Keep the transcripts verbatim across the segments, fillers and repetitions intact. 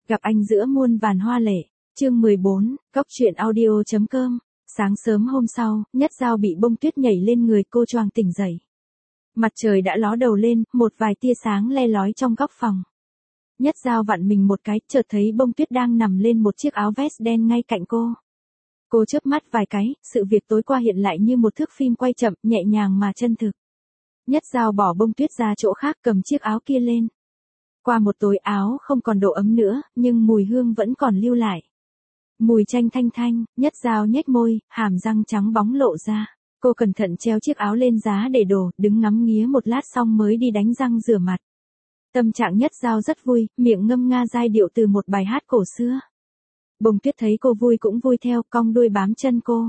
Gặp anh giữa muôn vàn hoa lệ. Chương mười bốn, cóc truyện audio chấm com. Sáng sớm hôm sau, Nhất Giao bị bông tuyết nhảy lên người cô choàng tỉnh dậy. Mặt trời đã ló đầu lên, một vài tia sáng le lói trong góc phòng. Nhất Giao vặn mình một cái, chợt thấy bông tuyết đang nằm lên một chiếc áo vest đen ngay cạnh cô. Cô chớp mắt vài cái, sự việc tối qua hiện lại như một thước phim quay chậm, nhẹ nhàng mà chân thực. Nhất Giao bỏ bông tuyết ra chỗ khác, cầm chiếc áo kia lên. Qua một tối áo không còn độ ấm nữa, nhưng mùi hương vẫn còn lưu lại. Mùi chanh thanh thanh, Nhất Giao nhếch môi, hàm răng trắng bóng lộ ra. Cô cẩn thận treo chiếc áo lên giá để đồ, đứng ngắm nghía một lát xong mới đi đánh răng rửa mặt. Tâm trạng Nhất Giao rất vui, miệng ngâm nga giai điệu từ một bài hát cổ xưa. Bông tuyết thấy cô vui cũng vui theo, cong đuôi bám chân cô.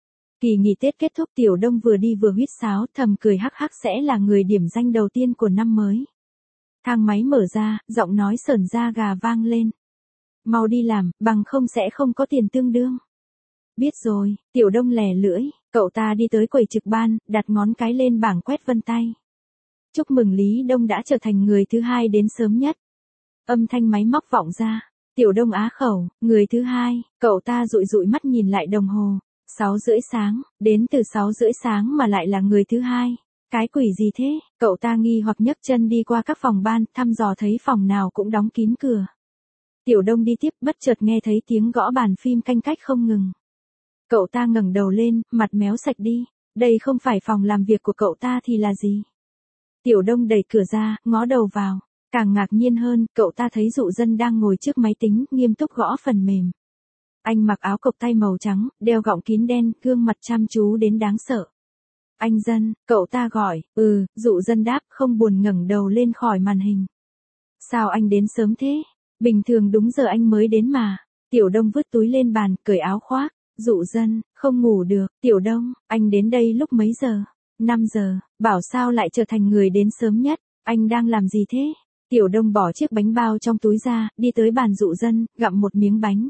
Kỳ nghỉ Tết kết thúc, Tiểu Đông vừa đi vừa huýt sáo, thầm cười hắc hắc sẽ là người điểm danh đầu tiên của năm mới. Thang máy mở ra, giọng nói sởn da gà vang lên. Mau đi làm, bằng không sẽ không có tiền tương đương. Biết rồi, Tiểu Đông lè lưỡi, cậu ta đi tới quầy trực ban, đặt ngón cái lên bảng quét vân tay. Chúc mừng Lý Đông đã trở thành người thứ hai đến sớm nhất. Âm thanh máy móc vọng ra. Tiểu Đông á khẩu, người thứ hai, cậu ta dụi dụi mắt nhìn lại đồng hồ. Sáu rưỡi sáng, đến từ sáu rưỡi sáng mà lại là người thứ hai. Cái quỷ gì thế? Cậu ta nghi hoặc nhấc chân đi qua các phòng ban, thăm dò thấy phòng nào cũng đóng kín cửa. Tiểu Đông đi tiếp, bất chợt nghe thấy tiếng gõ bàn phim canh cách không ngừng. Cậu ta ngẩng đầu lên, mặt méo sạch đi. Đây không phải phòng làm việc của cậu ta thì là gì? Tiểu Đông đẩy cửa ra, ngó đầu vào. Càng ngạc nhiên hơn, cậu ta thấy Dụ Dân đang ngồi trước máy tính, nghiêm túc gõ phần mềm. Anh mặc áo cộc tay màu trắng, đeo gọng kín đen, gương mặt chăm chú đến đáng sợ. Anh Dân, cậu ta gọi. Ừ, Dụ Dân đáp, không buồn ngẩng đầu lên khỏi màn hình. Sao anh đến sớm thế? Bình thường đúng giờ anh mới đến mà. Tiểu Đông vứt túi lên bàn, cởi áo khoác. Dụ Dân, không ngủ được. Tiểu Đông, anh đến đây lúc mấy giờ? năm giờ, bảo sao lại trở thành người đến sớm nhất? Anh đang làm gì thế? Tiểu Đông bỏ chiếc bánh bao trong túi ra, đi tới bàn Dụ Dân, gặm một miếng bánh.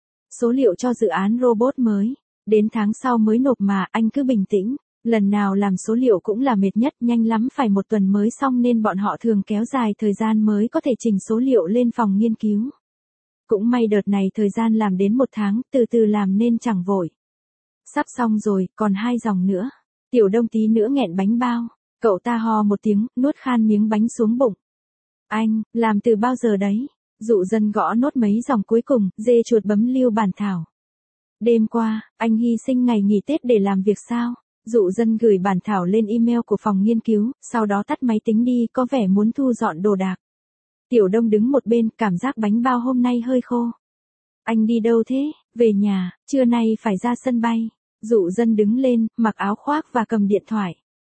Số liệu cho dự án robot mới. Đến tháng sau mới nộp mà, anh cứ bình tĩnh. Lần nào làm số liệu cũng là mệt nhất, nhanh lắm phải một tuần mới xong nên bọn họ thường kéo dài thời gian mới có thể trình số liệu lên phòng nghiên cứu. Cũng may đợt này thời gian làm đến một tháng, từ từ làm nên chẳng vội. Sắp xong rồi, còn hai dòng nữa. Tiểu Đông tí nữa nghẹn bánh bao. Cậu ta ho một tiếng, nuốt khan miếng bánh xuống bụng. Anh, làm từ bao giờ đấy? Dụ Dân gõ nốt mấy dòng cuối cùng, dê chuột bấm lưu bản thảo. Đêm qua, anh hy sinh ngày nghỉ Tết để làm việc sao? Dụ Dân gửi bản thảo lên email của phòng nghiên cứu, sau đó tắt máy tính đi, có vẻ muốn thu dọn đồ đạc. Tiểu Đông đứng một bên, cảm giác bánh bao hôm nay hơi khô. Anh đi đâu thế? Về nhà, trưa nay phải ra sân bay. Dụ Dân đứng lên, mặc áo khoác và cầm điện thoại.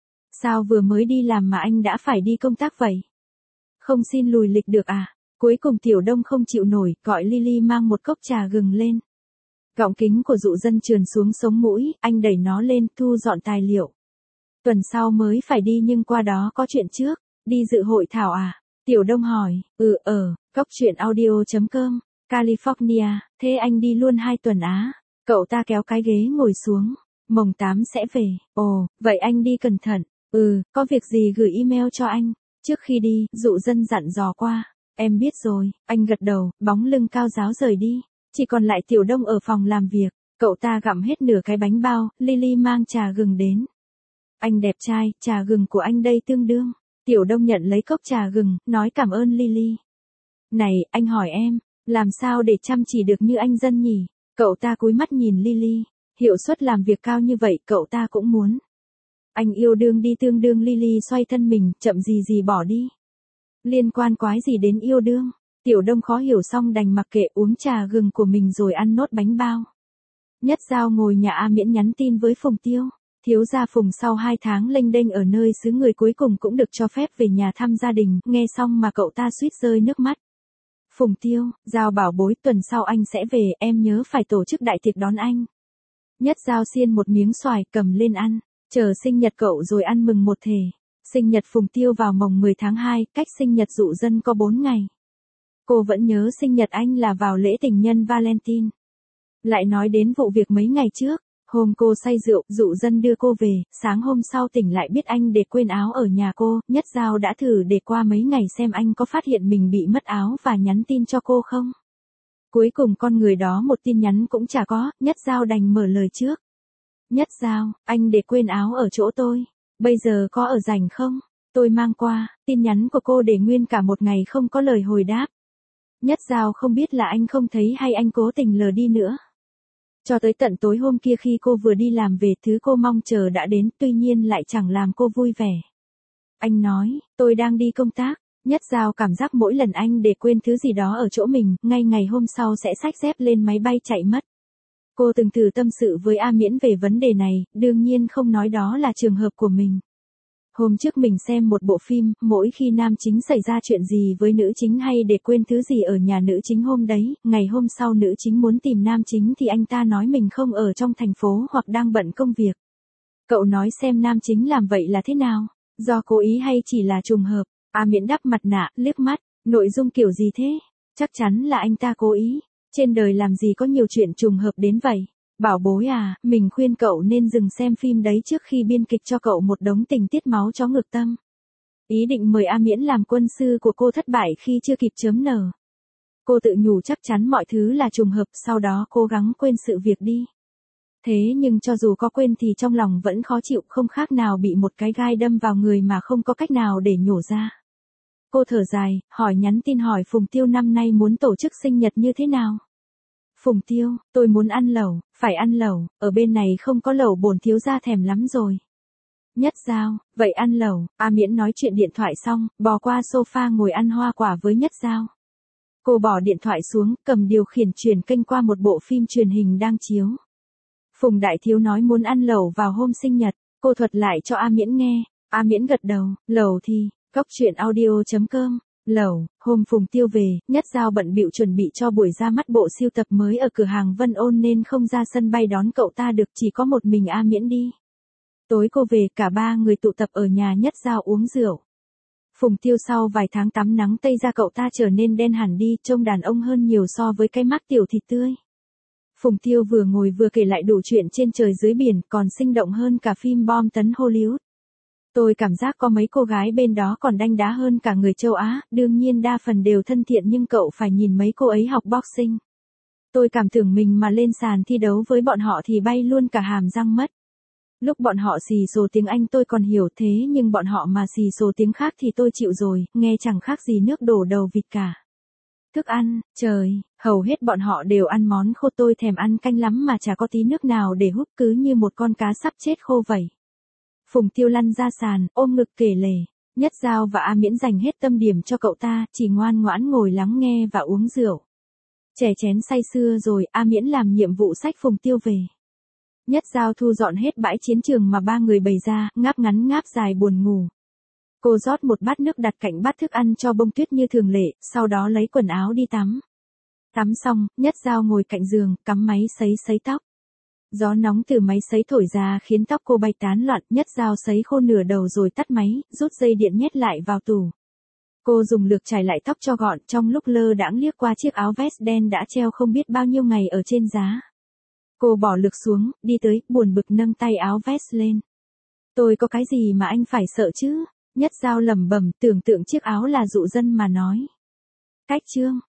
Sao vừa mới đi làm mà anh đã phải đi công tác vậy? Không xin lùi lịch được à? Cuối cùng Tiểu Đông không chịu nổi, gọi Lily mang một cốc trà gừng lên. Gọng kính của Dụ Dân trườn xuống sống mũi, anh đẩy nó lên, thu dọn tài liệu. Tuần sau mới phải đi nhưng qua đó có chuyện trước. Đi dự hội thảo à? Tiểu Đông hỏi. Ừ, ở, cóc truyện audio chấm com, California. Thế anh đi luôn hai tuần á? Cậu ta kéo cái ghế ngồi xuống. Mồng tám sẽ về. Ồ, vậy anh đi cẩn thận. Ừ, có việc gì gửi email cho anh. Trước khi đi, Dụ Dân dặn dò qua. Em biết rồi, anh gật đầu, bóng lưng cao ráo rời đi. Chỉ còn lại Tiểu Đông ở phòng làm việc. Cậu ta gặm hết nửa cái bánh bao, Lily mang trà gừng đến. Anh đẹp trai, trà gừng của anh đây tương đương. Tiểu Đông nhận lấy cốc trà gừng, nói cảm ơn Lily. Này, anh hỏi em, làm sao để chăm chỉ được như anh Dân nhỉ? Cậu ta cúi mắt nhìn Lily. Hiệu suất làm việc cao như vậy, cậu ta cũng muốn. Anh yêu đương đi tương đương. Lily xoay thân mình, chậm gì gì bỏ đi. Liên quan quái gì đến yêu đương? Tiểu Đông khó hiểu xong đành mặc kệ, uống trà gừng của mình rồi ăn nốt bánh bao. Nhất Giao ngồi nhà A Miễn nhắn tin với Phùng Tiêu. Thiếu gia Phùng sau hai tháng lênh đênh ở nơi xứ người cuối cùng cũng được cho phép về nhà thăm gia đình, nghe xong mà cậu ta suýt rơi nước mắt. Phùng Tiêu, Giao bảo bối, tuần sau anh sẽ về, em nhớ phải tổ chức đại tiệc đón anh. Nhất Giao xiên một miếng xoài, cầm lên ăn. Chờ sinh nhật cậu rồi ăn mừng một thể. Sinh nhật Phùng Tiêu vào mồng mười tháng hai, cách sinh nhật Dụ Dân có bốn ngày. Cô vẫn nhớ sinh nhật anh là vào lễ tình nhân Valentine. Lại nói đến vụ việc mấy ngày trước, hôm cô say rượu, Dụ Dân đưa cô về, sáng hôm sau tỉnh lại biết anh để quên áo ở nhà cô. Nhất Giao đã thử để qua mấy ngày xem anh có phát hiện mình bị mất áo và nhắn tin cho cô không. Cuối cùng con người đó một tin nhắn cũng chả có, Nhất Giao đành mở lời trước. Nhất Giao, anh để quên áo ở chỗ tôi. Bây giờ có ở rảnh không? Tôi mang qua. Tin nhắn của cô để nguyên cả một ngày không có lời hồi đáp. Nhất Giao không biết là anh không thấy hay anh cố tình lờ đi nữa. Cho tới tận tối hôm kia khi cô vừa đi làm về, thứ cô mong chờ đã đến, tuy nhiên lại chẳng làm cô vui vẻ. Anh nói, tôi đang đi công tác. Nhất Giao cảm giác mỗi lần anh để quên thứ gì đó ở chỗ mình, ngay ngày hôm sau sẽ xách dép lên máy bay chạy mất. Cô từng thử tâm sự với A Miễn về vấn đề này, đương nhiên không nói đó là trường hợp của mình. Hôm trước mình xem một bộ phim, mỗi khi nam chính xảy ra chuyện gì với nữ chính hay để quên thứ gì ở nhà nữ chính hôm đấy, ngày hôm sau nữ chính muốn tìm nam chính thì anh ta nói mình không ở trong thành phố hoặc đang bận công việc. Cậu nói xem nam chính làm vậy là thế nào? Do cố ý hay chỉ là trùng hợp? A Miễn đắp mặt nạ, liếc mắt, nội dung kiểu gì thế? Chắc chắn là anh ta cố ý. Trên đời làm gì có nhiều chuyện trùng hợp đến vậy? Bảo bối à, mình khuyên cậu nên dừng xem phim đấy trước khi biên kịch cho cậu một đống tình tiết máu chó ngược tâm. Ý định mời A Miễn làm quân sư của cô thất bại khi chưa kịp chớm nở. Cô tự nhủ chắc chắn mọi thứ là trùng hợp, sau đó cố gắng quên sự việc đi. Thế nhưng cho dù có quên thì trong lòng vẫn khó chịu, không khác nào bị một cái gai đâm vào người mà không có cách nào để nhổ ra. Cô thở dài, hỏi nhắn tin hỏi Phùng Tiêu năm nay muốn tổ chức sinh nhật như thế nào. Phùng Tiêu, tôi muốn ăn lẩu, phải ăn lẩu, ở bên này không có lẩu bổn thiếu gia thèm lắm rồi. Nhất Giao, vậy ăn lẩu. A Miễn nói chuyện điện thoại xong, bò qua sofa ngồi ăn hoa quả với Nhất Giao. Cô bỏ điện thoại xuống, cầm điều khiển chuyển kênh qua một bộ phim truyền hình đang chiếu. Phùng Đại Thiếu nói muốn ăn lẩu vào hôm sinh nhật, cô thuật lại cho A Miễn nghe. A Miễn gật đầu, lẩu thì, cóc truyện audio chấm com. Lẩu, hôm Phùng Tiêu về, Nhất Giao bận bịu chuẩn bị cho buổi ra mắt bộ siêu tập mới ở cửa hàng Vân Ôn nên không ra sân bay đón cậu ta được, chỉ có một mình A Miễn đi. Tối cô về, cả ba người tụ tập ở nhà Nhất Giao uống rượu. Phùng Tiêu sau vài tháng tắm nắng tây da cậu ta trở nên đen hẳn đi, trông đàn ông hơn nhiều so với cái mắt tiểu thịt tươi. Phùng Tiêu vừa ngồi vừa kể lại đủ chuyện trên trời dưới biển, còn sinh động hơn cả phim bom tấn Hollywood. Tôi cảm giác có mấy cô gái bên đó còn đanh đá hơn cả người châu Á, đương nhiên đa phần đều thân thiện nhưng cậu phải nhìn mấy cô ấy học boxing. Tôi cảm tưởng mình mà lên sàn thi đấu với bọn họ thì bay luôn cả hàm răng mất. Lúc bọn họ xì xồ tiếng Anh tôi còn hiểu, thế nhưng bọn họ mà xì xồ tiếng khác thì tôi chịu rồi, nghe chẳng khác gì nước đổ đầu vịt cả. Thức ăn, trời, hầu hết bọn họ đều ăn món khô, tôi thèm ăn canh lắm mà chả có tí nước nào để húp, cứ như một con cá sắp chết khô vậy. Phùng Tiêu lăn ra sàn, ôm ngực kể lể. Nhất Giao và A Miễn dành hết tâm điểm cho cậu ta, chỉ ngoan ngoãn ngồi lắng nghe và uống rượu. Chè chén say sưa rồi, A Miễn làm nhiệm vụ xách Phùng Tiêu về. Nhất Giao thu dọn hết bãi chiến trường mà ba người bày ra, ngáp ngắn ngáp dài buồn ngủ. Cô rót một bát nước đặt cạnh bát thức ăn cho Bông Tuyết như thường lệ, sau đó lấy quần áo đi tắm. Tắm xong, Nhất Giao ngồi cạnh giường, cắm máy sấy sấy tóc. Gió nóng từ máy sấy thổi ra khiến tóc cô bay tán loạn, Nhất Giao sấy khô nửa đầu rồi tắt máy, rút dây điện nhét lại vào tủ. Cô dùng lược chải lại tóc cho gọn, trong lúc lơ đãng liếc qua chiếc áo vest đen đã treo không biết bao nhiêu ngày ở trên giá. Cô bỏ lược xuống, đi tới, buồn bực nâng tay áo vest lên. Tôi có cái gì mà anh phải sợ chứ? Nhất Giao lẩm bẩm, tưởng tượng chiếc áo là dụ dân mà nói. Cách chương.